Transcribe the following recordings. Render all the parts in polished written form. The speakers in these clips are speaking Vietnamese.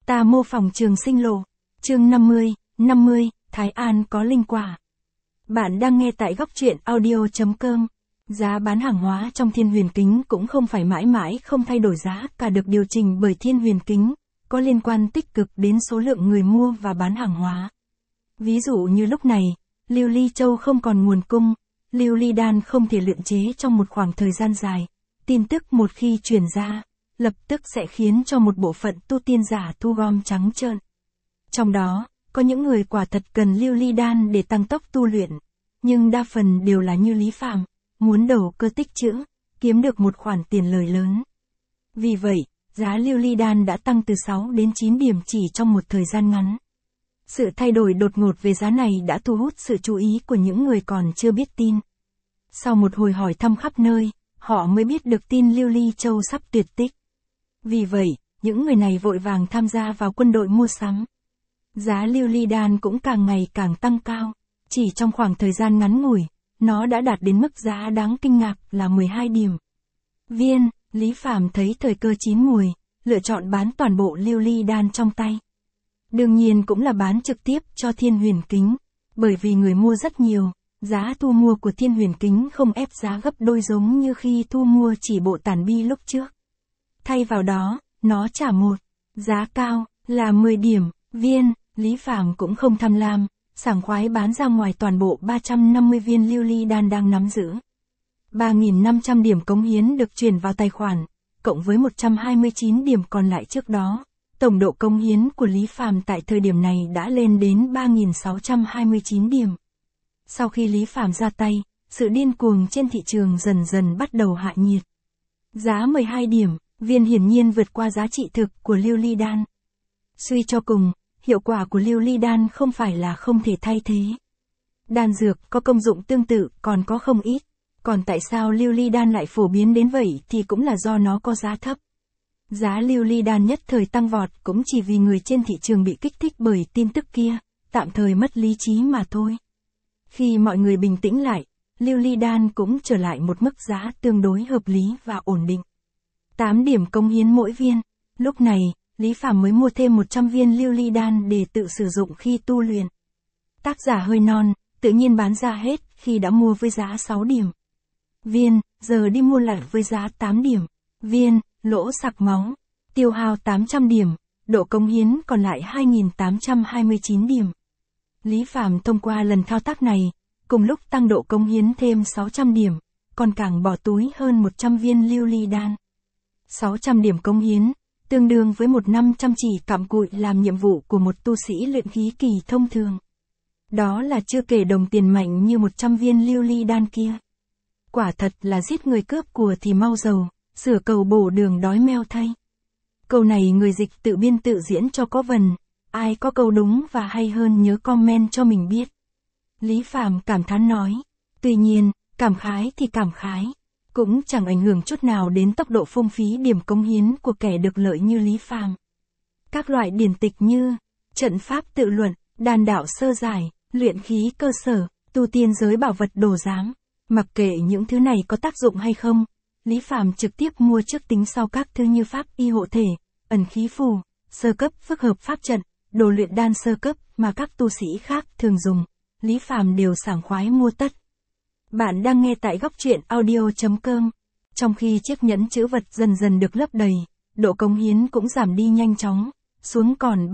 Ta mô phỏng trường sinh lộ. Chương 50, Thái An có linh quả. Bạn đang nghe tại góc truyện audio.com. Giá bán hàng hóa trong Thiên Huyền Kính cũng không phải mãi mãi không thay đổi, giá cả được điều chỉnh bởi Thiên Huyền Kính, có liên quan tích cực đến số lượng người mua và bán hàng hóa. Ví dụ như lúc này, Lưu Ly Châu không còn nguồn cung, Lưu Ly Đan không thể luyện chế trong một khoảng thời gian dài. Tin tức một khi truyền ra, lập tức sẽ khiến cho một bộ phận tu tiên giả thu gom trắng trợn. Trong đó, có những người quả thật cần Lưu Ly Đan để tăng tốc tu luyện, nhưng đa phần đều là như Lý Phàm, muốn đầu cơ tích trữ, kiếm được một khoản tiền lời lớn. Vì vậy, giá Lưu Ly Đan đã tăng từ 6 đến 9 điểm chỉ trong một thời gian ngắn. Sự thay đổi đột ngột về giá này đã thu hút sự chú ý của những người còn chưa biết tin. Sau một hồi hỏi thăm khắp nơi, họ mới biết được tin Lưu Ly Châu sắp tuyệt tích. Vì vậy, những người này vội vàng tham gia vào quân đội mua sắm. Giá Lưu Ly Đan cũng càng ngày càng tăng cao. Chỉ trong khoảng thời gian ngắn ngủi, nó đã đạt đến mức giá đáng kinh ngạc là 12 điểm. Viên, Lý Phàm thấy thời cơ chín muồi, lựa chọn bán toàn bộ Lưu Ly Đan trong tay. Đương nhiên cũng là bán trực tiếp cho Thiên Huyền Kính, bởi vì người mua rất nhiều, giá thu mua của Thiên Huyền Kính không ép giá gấp đôi giống như khi thu mua chỉ bộ tản bi lúc trước. Thay vào đó, nó trả một giá cao là 10 điểm. Viên, Lý Phàm cũng không tham lam, sảng khoái bán ra ngoài toàn bộ 350 viên Lưu Ly Đan đang nắm giữ. 3.500 điểm cống hiến được chuyển vào tài khoản, cộng với 129 điểm còn lại trước đó. Tổng độ cống hiến của Lý Phàm tại thời điểm này đã lên đến 3.629 điểm. Sau khi Lý Phàm ra tay, sự điên cuồng trên thị trường dần dần bắt đầu hạ nhiệt. Giá 12 điểm, viên hiển nhiên vượt qua giá trị thực của Lưu Ly Đan. Suy cho cùng, hiệu quả của Lưu Ly Đan không phải là không thể thay thế. Đan dược có công dụng tương tự còn có không ít, còn tại sao Lưu Ly Đan lại phổ biến đến vậy thì cũng là do nó có giá thấp. Giá Lưu Ly Đan nhất thời tăng vọt cũng chỉ vì người trên thị trường bị kích thích bởi tin tức kia, tạm thời mất lý trí mà thôi. Khi mọi người bình tĩnh lại, Lưu Ly Đan cũng trở lại một mức giá tương đối hợp lý và ổn định. 8 điểm cống hiến mỗi viên. Lúc này, Lý Phàm mới mua thêm 100 viên Lưu Ly Đan để tự sử dụng khi tu luyện. Tác giả hơi non, tự nhiên bán ra hết khi đã mua với giá 6 điểm. Viên, giờ đi mua lại với giá 8 điểm. Viên, lỗ sặc máu. Tiêu hao 800 điểm, độ cống hiến còn lại 2.829 điểm. Lý Phàm thông qua lần thao tác này, cùng lúc tăng độ cống hiến thêm 600 điểm, còn càng bỏ túi hơn 100 viên Lưu Ly Đan. 600 điểm cống hiến, tương đương với một năm chăm chỉ cặm cụi làm nhiệm vụ của một tu sĩ luyện khí kỳ thông thường. Đó là chưa kể đồng tiền mạnh như 100 viên Lưu Ly Đan kia. Quả thật là giết người cướp của thì mau giàu, sửa cầu bổ đường đói meo thay. Câu này người dịch tự biên tự diễn cho có vần, ai có câu đúng và hay hơn nhớ comment cho mình biết. Lý Phàm cảm thán nói, tuy nhiên, cảm khái thì cảm khái, cũng chẳng ảnh hưởng chút nào đến tốc độ phung phí điểm cống hiến của kẻ được lợi như Lý Phàm. Các loại điển tịch như trận pháp tự luận, đan đạo sơ giải, luyện khí cơ sở, tu tiên giới bảo vật đồ giám, mặc kệ những thứ này có tác dụng hay không, Lý Phàm trực tiếp mua trước tính sau các thứ như pháp y hộ thể, ẩn khí phù, sơ cấp phức hợp pháp trận, đồ luyện đan sơ cấp mà các tu sĩ khác thường dùng, Lý Phàm đều sảng khoái mua tất. Bạn đang nghe tại góc truyện audio.com. Trong khi chiếc nhẫn trữ vật dần dần được lấp đầy, độ cống hiến cũng giảm đi nhanh chóng, xuống còn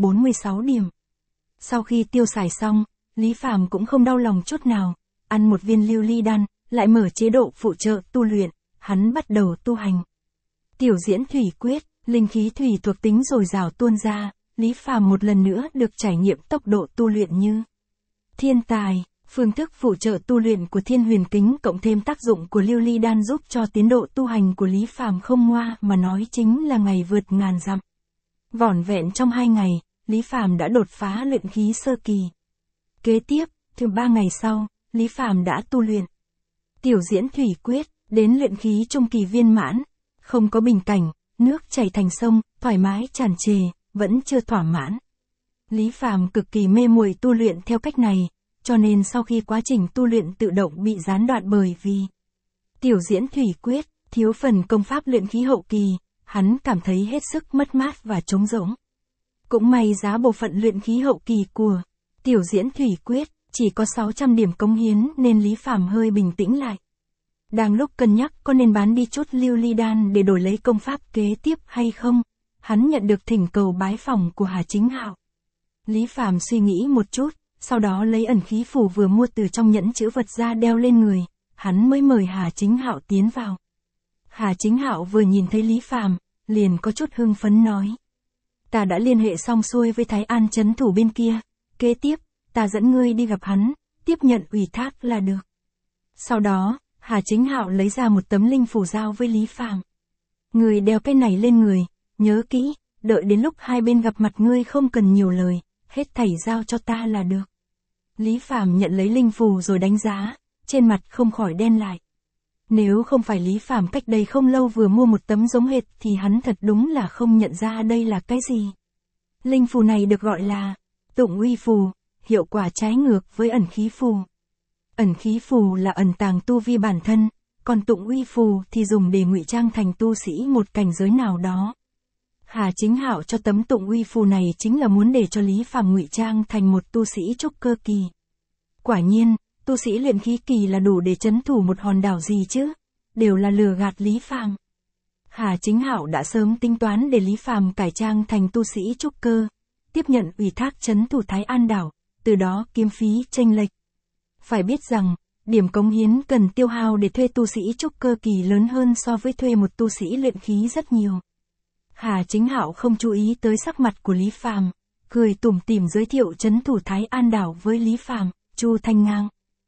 346 điểm. Sau khi tiêu xài xong, Lý Phàm cũng không đau lòng chút nào, ăn một viên Lưu Ly Đan, lại mở chế độ phụ trợ tu luyện, hắn bắt đầu tu hành. Tiểu diễn thủy quyết, linh khí thủy thuộc tính dồi dào tuôn ra, Lý Phàm một lần nữa được trải nghiệm tốc độ tu luyện như thiên tài. Phương thức phụ trợ tu luyện của Thiên Huyền Kính cộng thêm tác dụng của Lưu Ly Đan giúp cho tiến độ tu hành của Lý Phàm không ngoa mà nói chính là ngày vượt ngàn dặm. Vỏn vẹn trong 2 ngày, Lý Phàm đã đột phá luyện khí sơ kỳ. Kế tiếp, từ 3 ngày sau, Lý Phàm đã tu luyện Tiểu diễn thủy quyết, đến luyện khí trung kỳ viên mãn, không có bình cảnh, nước chảy thành sông, thoải mái tràn trề, vẫn chưa thỏa mãn. Lý Phàm cực kỳ mê muội tu luyện theo cách này. Cho nên sau khi quá trình tu luyện tự động bị gián đoạn bởi vì tiểu diễn thủy quyết, thiếu phần công pháp luyện khí hậu kỳ, hắn cảm thấy hết sức mất mát và trống rỗng. Cũng may giá bộ phận luyện khí hậu kỳ của Tiểu Diễn Thủy Quyết chỉ có 600 điểm cống hiến nên Lý Phàm hơi bình tĩnh lại. Đang lúc cân nhắc có nên bán đi chút lưu ly đan để đổi lấy công pháp kế tiếp hay không, hắn nhận được thỉnh cầu bái phỏng của Hà Chính Hạo. Lý Phàm suy nghĩ một chút, sau đó lấy ẩn khí phù vừa mua từ trong nhẫn chữ vật ra đeo lên người, hắn mới mời Hà Chính Hạo tiến vào. Hà Chính Hạo vừa nhìn thấy Lý Phàm, liền có chút hưng phấn nói: "Ta đã liên hệ xong xuôi với Thái An trấn thủ bên kia, kế tiếp, ta dẫn ngươi đi gặp hắn, tiếp nhận ủy thác là được." Sau đó, Hà Chính Hạo lấy ra một tấm linh phù giao với Lý Phàm. "Ngươi đeo cái này lên người, nhớ kỹ, đợi đến lúc hai bên gặp mặt ngươi không cần nhiều lời, hết thảy giao cho ta là được." Lý Phàm nhận lấy linh phù rồi đánh giá, trên mặt không khỏi đen lại. Nếu không phải Lý Phàm cách đây không lâu vừa mua một tấm giống hệt thì hắn thật đúng là không nhận ra đây là cái gì. Linh phù này được gọi là Tụng Uy Phù, hiệu quả trái ngược với ẩn khí phù. Ẩn khí phù là ẩn tàng tu vi bản thân, còn Tụng Uy Phù thì dùng để ngụy trang thành tu sĩ một cảnh giới nào đó. Hà Chính Hạo cho tấm Tụng Uy Phù này chính là muốn để cho Lý Phàm ngụy trang thành một tu sĩ trúc cơ kỳ. Quả nhiên, tu sĩ luyện khí kỳ là đủ để trấn thủ một hòn đảo gì chứ, đều là lừa gạt Lý Phàm. Hà Chính Hạo đã sớm tính toán để Lý Phàm cải trang thành tu sĩ trúc cơ, tiếp nhận ủy thác trấn thủ Thái An đảo, từ đó kiếm phí chênh lệch. Phải biết rằng, điểm cống hiến cần tiêu hao để thuê tu sĩ trúc cơ kỳ lớn hơn so với thuê một tu sĩ luyện khí rất nhiều. Hà Chính Hạo không chú ý tới sắc mặt của Lý Phàm, cười tủm tỉm giới thiệu trấn thủ Thái An đảo với Lý Phàm, Chu Thanh Ngang.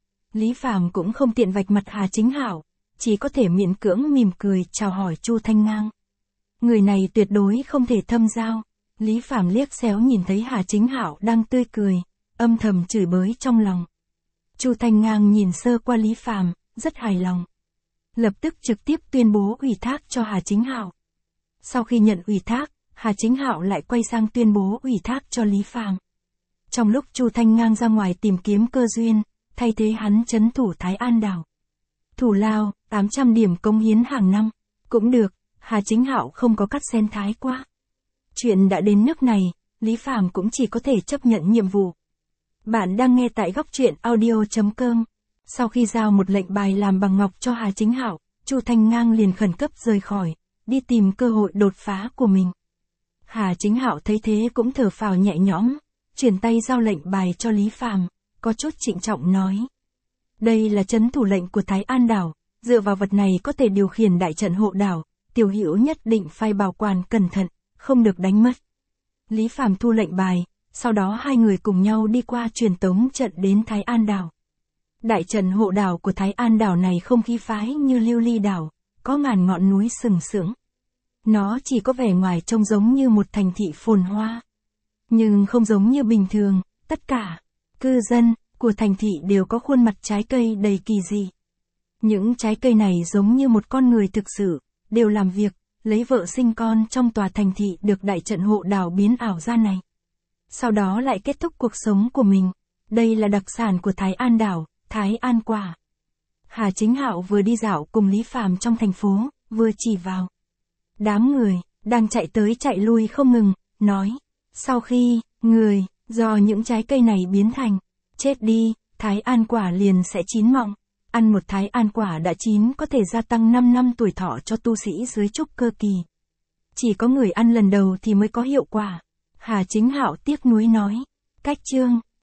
Lý Phàm cũng không tiện vạch mặt Hà Chính Hạo, chỉ có thể miễn cưỡng mỉm cười chào hỏi Chu Thanh Ngang. Người này tuyệt đối không thể thâm giao. Lý Phàm liếc xéo nhìn thấy Hà Chính Hạo đang tươi cười, âm thầm chửi bới trong lòng. Chu Thanh Ngang nhìn sơ qua Lý Phàm, rất hài lòng. Lập tức trực tiếp tuyên bố ủy thác cho Hà Chính Hạo. Sau khi nhận ủy thác, Hà Chính Hạo lại quay sang tuyên bố ủy thác cho Lý Phàm. Trong lúc Chu Thanh Ngang ra ngoài tìm kiếm cơ duyên, thay thế hắn trấn thủ Thái An đảo. Thủ lao, 800 điểm cống hiến hàng năm. Cũng được, Hà Chính Hạo không có cắt xén thái quá. Chuyện đã đến nước này, Lý Phàm cũng chỉ có thể chấp nhận nhiệm vụ. Bạn đang nghe tại góc truyện audio.com. Sau khi giao một lệnh bài làm bằng ngọc cho Hà Chính Hạo, Chu Thanh Ngang liền khẩn cấp rời khỏi, đi tìm cơ hội đột phá của mình. Hà Chính Hạo thấy thế cũng thở phào nhẹ nhõm, chuyển tay giao lệnh bài cho Lý Phàm, có chút trịnh trọng nói: "Đây là trấn thủ lệnh của Thái An đảo, dựa vào vật này có thể điều khiển đại trận hộ đảo, tiểu hữu nhất định phải bảo quản cẩn thận, không được đánh mất." Lý Phàm thu lệnh bài, sau đó hai người cùng nhau đi qua truyền tống trận đến Thái An đảo. Đại trận hộ đảo của Thái An đảo này không khí phái như Lưu Ly đảo, có ngàn ngọn núi sừng sững. Nó chỉ có vẻ ngoài trông giống như một thành thị phồn hoa, nhưng không giống như bình thường, tất cả cư dân của thành thị đều có khuôn mặt trái cây đầy kỳ dị. Những trái cây này giống như một con người thực sự, đều làm việc, lấy vợ sinh con trong tòa thành thị được đại trận hộ đảo biến ảo ra này. Sau đó lại kết thúc cuộc sống của mình. Đây là đặc sản của Thái An đảo, Thái An quả. Hà Chính Hạo vừa đi dạo cùng Lý Phàm trong thành phố, vừa chỉ vào đám người đang chạy tới chạy lui không ngừng, nói: "Sau khi người do những trái cây này biến thành chết đi, Thái An quả liền sẽ chín mọng. Ăn một Thái An quả đã chín có thể gia tăng 5 năm tuổi thọ cho tu sĩ dưới trúc cơ kỳ. Chỉ có người ăn lần đầu thì mới có hiệu quả." Hà Chính Hạo tiếc nuối nói: "Cách chương